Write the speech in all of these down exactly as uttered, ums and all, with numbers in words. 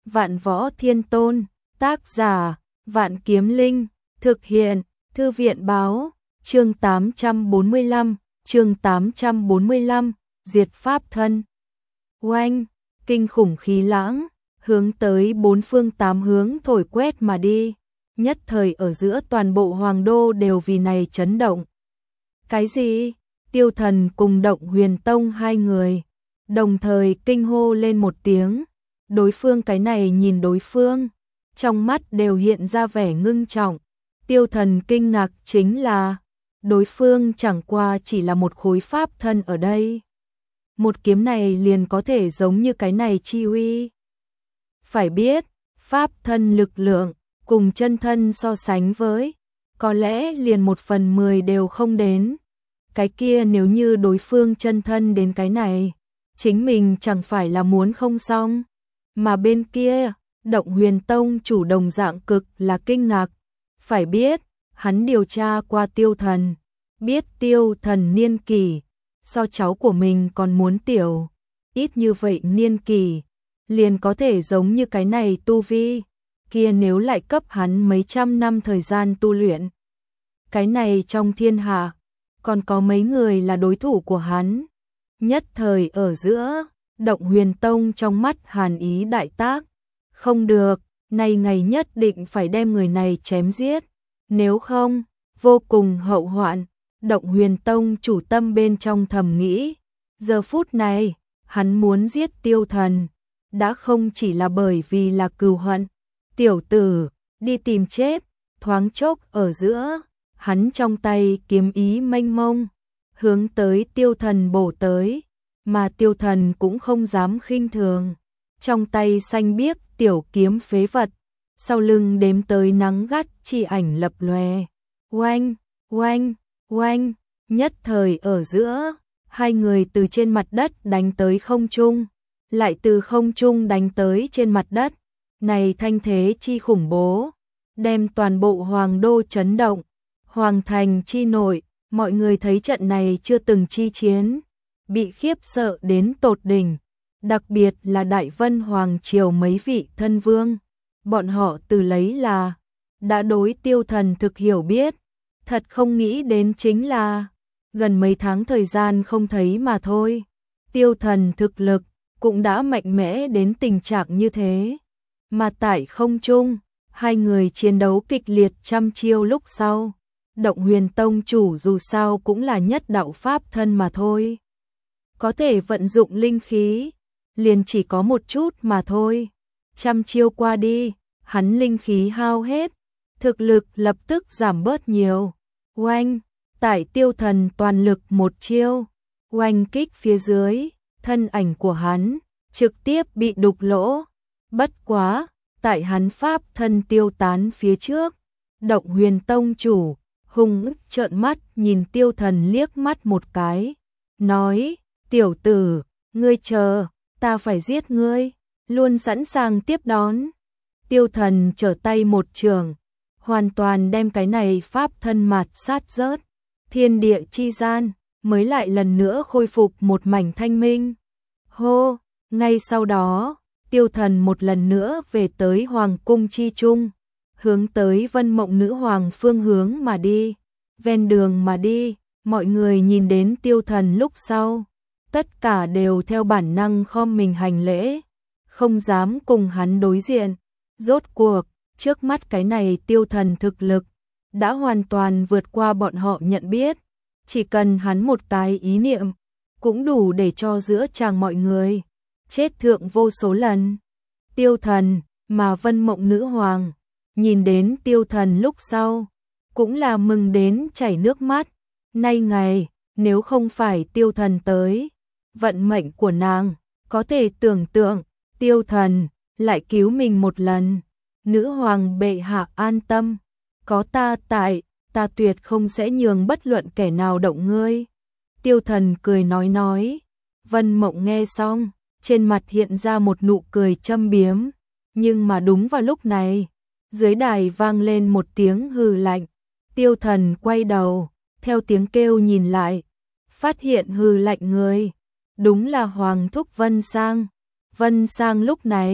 Vạn Võ Thiên Tôn, tác giả, Vạn Kiếm Linh, thực hiện, Thư viện báo, chương tám trăm bốn mươi lăm, chương tám trăm bốn mươi lăm, diệt pháp thân. Oanh, kinh khủng khí lãng, hướng tới bốn phương tám hướng thổi quét mà đi, nhất thời ở giữa toàn bộ hoàng đô đều vì này chấn động. Cái gì? Tiêu Thần cùng Động Huyền Tông hai người, đồng thời kinh hô lên một tiếng, đối phương cái này nhìn đối phương, trong mắt đều hiện ra vẻ ngưng trọng. Tiêu Thần kinh ngạc chính là, đối phương chẳng qua chỉ là một khối pháp thân ở đây. Một kiếm này liền có thể giống như cái này chi uy. Phải biết, pháp thân lực lượng, cùng chân thân so sánh với, có lẽ liền một phần mười đều không đến. Cái kia nếu như đối phương chân thân đến cái này, chính mình chẳng phải là muốn không xong. Mà bên kia, Động Huyền Tông chủ đồng dạng cực là kinh ngạc. Phải biết, hắn điều tra qua Tiêu Thần, biết Tiêu Thần niên kỷ, so cháu của mình còn muốn tiểu. Ít như vậy niên kỷ, liền có thể giống như cái này tu vi, kia nếu lại cấp hắn mấy trăm năm thời gian tu luyện. Cái này trong thiên hạ, còn có mấy người là đối thủ của hắn. Nhất thời ở giữa, Động Huyền Tông trong mắt hàn ý đại tác. Không được, nay ngày nhất định phải đem người này chém giết. Nếu không, vô cùng hậu hoạn. Động Huyền Tông chủ tâm bên trong thầm nghĩ. Giờ phút này, hắn muốn giết Tiêu Thần. Đã không chỉ là bởi vì là cừu hận. Tiểu tử, đi tìm chết. Thoáng chốc ở giữa, hắn trong tay kiếm ý mênh mông, hướng tới Tiêu Thần bổ tới. Mà Tiêu Thần cũng không dám khinh thường. Trong tay xanh biếc tiểu kiếm phế vật, sau lưng đếm tới nắng gắt chi ảnh lập lòe. Oanh, oanh, oanh, nhất thời ở giữa, hai người từ trên mặt đất đánh tới không trung, lại từ không trung đánh tới trên mặt đất. Này thanh thế chi khủng bố, đem toàn bộ hoàng đô chấn động. Hoàng thành chi nội, mọi người thấy trận này chưa từng chi chiến, bị khiếp sợ đến tột đỉnh. Đặc biệt là Đại Vân Hoàng triều mấy vị thân vương, bọn họ từ lấy là đã đối Tiêu Thần thực hiểu biết, thật không nghĩ đến chính là gần mấy tháng thời gian không thấy mà thôi. Tiêu Thần thực lực cũng đã mạnh mẽ đến tình trạng như thế, mà tại không trung, hai người chiến đấu kịch liệt trăm chiêu lúc sau, Động Huyền Tông chủ dù sao cũng là nhất đạo pháp thân mà thôi, có thể vận dụng linh khí liền chỉ có một chút mà thôi. Trăm chiêu qua đi, hắn linh khí hao hết, thực lực lập tức giảm bớt nhiều. Oanh, tại Tiêu Thần toàn lực một chiêu, oanh kích phía dưới, thân ảnh của hắn trực tiếp bị đục lỗ. Bất quá, tại hắn pháp thân tiêu tán phía trước, Động Huyền Tông chủ hung ức trợn mắt nhìn Tiêu Thần liếc mắt một cái, nói: "Tiểu tử, ngươi chờ, ta phải giết ngươi." Luôn sẵn sàng tiếp đón. Tiêu Thần trở tay một trường, hoàn toàn đem cái này pháp thân mạt sát rớt. Thiên địa chi gian mới lại lần nữa khôi phục một mảnh thanh minh. Hô, ngay sau đó, Tiêu Thần một lần nữa về tới hoàng cung chi trung, hướng tới Vân Mộng Nữ Hoàng phương hướng mà đi. Ven đường mà đi, mọi người nhìn đến Tiêu Thần lúc sau, tất cả đều theo bản năng khom mình hành lễ, không dám cùng hắn đối diện. Rốt cuộc, trước mắt cái này Tiêu Thần thực lực đã hoàn toàn vượt qua bọn họ nhận biết, chỉ cần hắn một cái ý niệm cũng đủ để cho giữa chàng mọi người chết thượng vô số lần. Tiêu Thần, mà Vân Mộng Nữ Hoàng nhìn đến Tiêu Thần lúc sau cũng là mừng đến chảy nước mắt. Nay ngày, nếu không phải Tiêu Thần tới, vận mệnh của nàng có thể tưởng tượng, Tiêu Thần lại cứu mình một lần. Nữ hoàng bệ hạ an tâm, có ta tại, ta tuyệt không sẽ nhường bất luận kẻ nào động ngươi. Tiêu Thần cười nói nói. Vân Mộng nghe xong, trên mặt hiện ra một nụ cười châm biếm, nhưng mà đúng vào lúc này, dưới đài vang lên một tiếng hừ lạnh. Tiêu Thần quay đầu, theo tiếng kêu nhìn lại, phát hiện hừ lạnh người đúng là Hoàng thúc Vân Sang. Vân Sang lúc này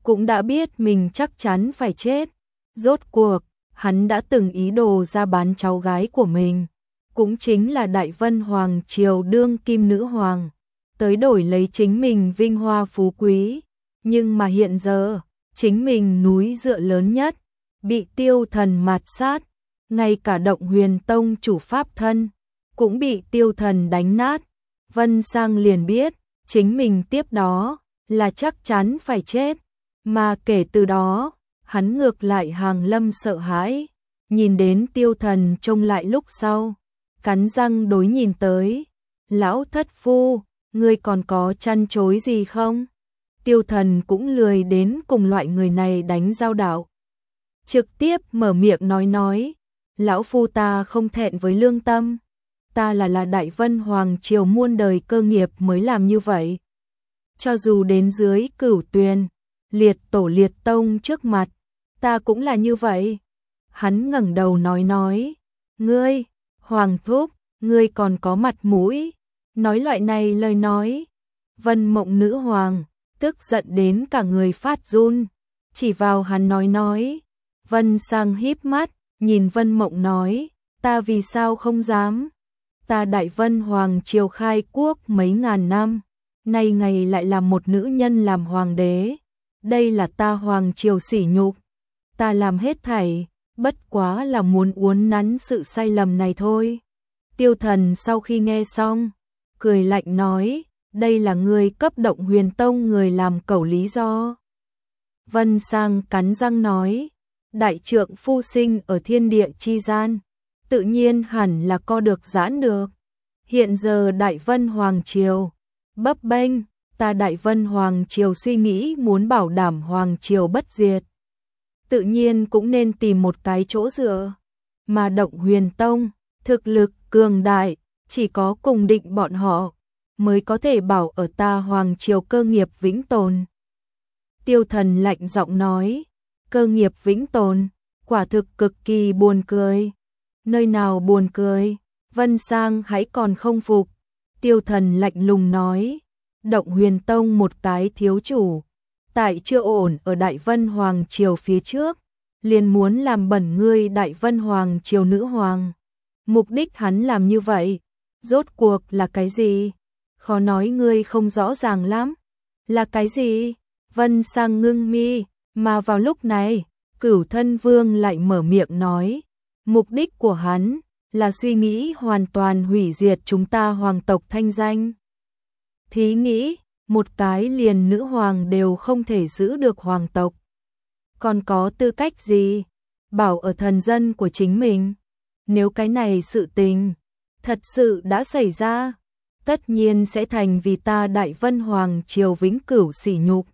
cũng đã biết mình chắc chắn phải chết. Rốt cuộc, hắn đã từng ý đồ ra bán cháu gái của mình, cũng chính là Đại Vân Hoàng triều đương kim nữ hoàng, tới đổi lấy chính mình vinh hoa phú quý. Nhưng mà hiện giờ, chính mình núi dựa lớn nhất, bị Tiêu Thần mạt sát, ngay cả Động Huyền Tông chủ pháp thân, cũng bị Tiêu Thần đánh nát. Vân Sang liền biết, chính mình tiếp đó, là chắc chắn phải chết. Mà kể từ đó, hắn ngược lại hàng lâm sợ hãi, nhìn đến Tiêu Thần trông lại lúc sau, cắn răng đối nhìn tới. Lão thất phu, ngươi còn có chăn chối gì không? Tiêu Thần cũng lười đến cùng loại người này đánh giao đạo. Trực tiếp mở miệng nói nói, lão phu ta không thẹn với lương tâm, ta là là Đại Vân Hoàng triều muôn đời cơ nghiệp mới làm như vậy. Cho dù đến dưới Cửu Tuyền, liệt tổ liệt tông trước mặt, ta cũng là như vậy. Hắn ngẩng đầu nói nói, ngươi, Hoàng thúc, ngươi còn có mặt mũi nói loại này lời nói. Vân Mộng nữ hoàng tức giận đến cả người phát run, chỉ vào hắn nói nói. Vân Sang híp mắt, nhìn Vân Mộng nói, ta vì sao không dám? Ta Đại Vân Hoàng triều khai quốc mấy ngàn năm, nay ngày lại là một nữ nhân làm hoàng đế, đây là ta hoàng triều sỉ nhục. Ta làm hết thảy, bất quá là muốn uốn nắn sự sai lầm này thôi. Tiêu Thần sau khi nghe xong, cười lạnh nói, đây là người cấp Động Huyền Tông người làm cẩu lý do. Vân Sang cắn răng nói, đại trượng phu sinh ở thiên địa chi gian, tự nhiên hẳn là co được giãn được. Hiện giờ Đại Vân Hoàng triều bấp bênh, ta Đại Vân Hoàng triều suy nghĩ muốn bảo đảm Hoàng triều bất diệt, tự nhiên cũng nên tìm một cái chỗ dựa. Mà Động Huyền Tông, thực lực cường đại, chỉ có cùng định bọn họ, mới có thể bảo ở ta Hoàng triều cơ nghiệp vĩnh tồn. Tiêu Thần lạnh giọng nói, cơ nghiệp vĩnh tồn, quả thực cực kỳ buồn cười. Nơi nào buồn cười? Vân Sang hãy còn không phục. Tiêu Thần lạnh lùng nói, Động Huyền Tông một cái thiếu chủ, tại chưa ổn ở Đại Vân Hoàng triều phía trước, liền muốn làm bẩn ngươi Đại Vân Hoàng triều nữ hoàng. Mục đích hắn làm như vậy, rốt cuộc là cái gì? Khó nói ngươi không rõ ràng lắm. Là cái gì? Vân Sang ngưng mi, mà vào lúc này, Cửu Thân Vương lại mở miệng nói, mục đích của hắn là suy nghĩ hoàn toàn hủy diệt chúng ta hoàng tộc thanh danh. Thí nghĩ, một cái liền nữ hoàng đều không thể giữ được hoàng tộc, còn có tư cách gì bảo ở thần dân của chính mình? Nếu cái này sự tình thật sự đã xảy ra, tất nhiên sẽ thành vì ta Đại Vân Hoàng triều vĩnh cửu sỉ nhục.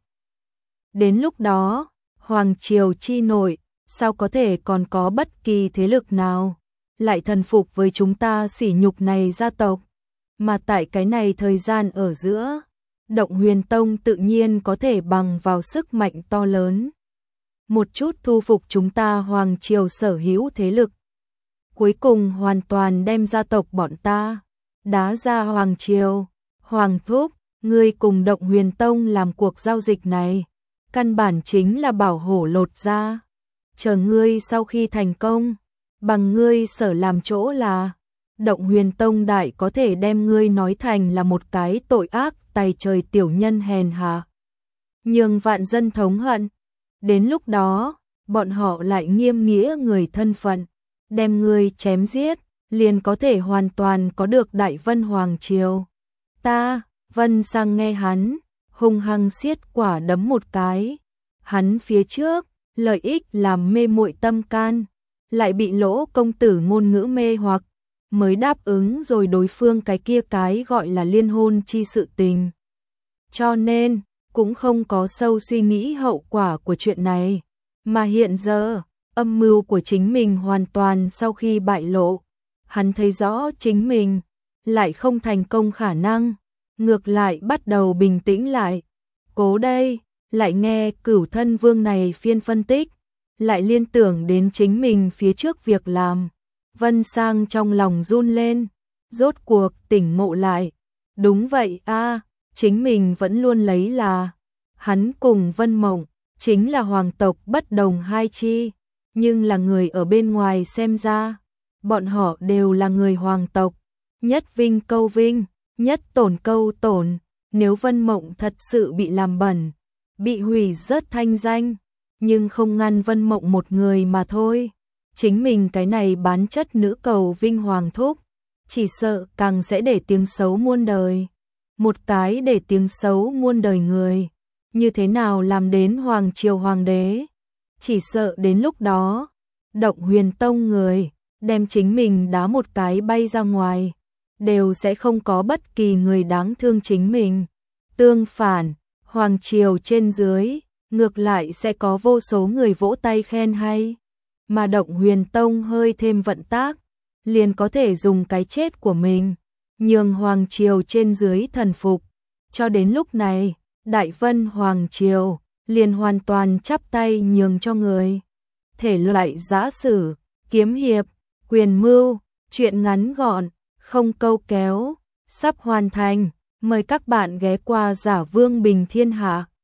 Đến lúc đó, Hoàng triều chi nội, sao có thể còn có bất kỳ thế lực nào lại thần phục với chúng ta sỉ nhục này gia tộc? Mà tại cái này thời gian ở giữa, Động Huyền Tông tự nhiên có thể bằng vào sức mạnh to lớn, một chút thu phục chúng ta Hoàng triều sở hữu thế lực, cuối cùng hoàn toàn đem gia tộc bọn ta đá ra Hoàng triều. Hoàng thúc, ngươi cùng Động Huyền Tông làm cuộc giao dịch này, căn bản chính là bảo hổ lột da. Chờ ngươi sau khi thành công, bằng ngươi sở làm chỗ là, Động Huyền Tông đại có thể đem ngươi nói thành là một cái tội ác tày trời tiểu nhân hèn hạ, nhường vạn dân thống hận. Đến lúc đó, bọn họ lại nghiêm nghĩa người thân phận, đem ngươi chém giết, liền có thể hoàn toàn có được Đại Vân Hoàng triều. Ta, Vân Sang nghe hắn, hung hăng siết quả đấm một cái. Hắn phía trước, lợi ích làm mê muội tâm can, lại bị Lỗ công tử ngôn ngữ mê hoặc, mới đáp ứng rồi đối phương cái kia cái gọi là liên hôn chi sự tình. Cho nên, cũng không có sâu suy nghĩ hậu quả của chuyện này. Mà hiện giờ, âm mưu của chính mình hoàn toàn sau khi bại lộ, hắn thấy rõ chính mình lại không thành công khả năng, ngược lại bắt đầu bình tĩnh lại. Cố đây, lại nghe Cửu Thân Vương này phiên phân tích, lại liên tưởng đến chính mình phía trước việc làm. Vân Sang trong lòng run lên, rốt cuộc tỉnh ngộ lại. Đúng vậy a, à, chính mình vẫn luôn lấy là hắn cùng Vân Mộng chính là hoàng tộc bất đồng hai chi, nhưng là người ở bên ngoài xem ra, bọn họ đều là người hoàng tộc, nhất vinh câu vinh, nhất tổn câu tổn, nếu Vân Mộng thật sự bị làm bẩn, bị hủy rớt thanh danh, nhưng không ngăn Vân Mộng một người mà thôi, chính mình cái này bán chất nữ cầu vinh hoàng thúc, chỉ sợ càng sẽ để tiếng xấu muôn đời. Một cái để tiếng xấu muôn đời người, như thế nào làm đến hoàng triều hoàng đế? Chỉ sợ đến lúc đó, Động Huyền Tông người, đem chính mình đá một cái bay ra ngoài, đều sẽ không có bất kỳ người đáng thương chính mình. Tương phản, hoàng triều trên dưới, ngược lại sẽ có vô số người vỗ tay khen hay. Mà Động Huyền Tông hơi thêm vận tác, liền có thể dùng cái chết của mình, nhường hoàng triều trên dưới thần phục. Cho đến lúc này, Đại Vân Hoàng Triều liền hoàn toàn chắp tay nhường cho người. Thể loại giã sử, kiếm hiệp, quyền mưu, truyện ngắn gọn, không câu kéo, sắp hoàn thành. Mời các bạn ghé qua Giả Vương Bình Thiên Hạ.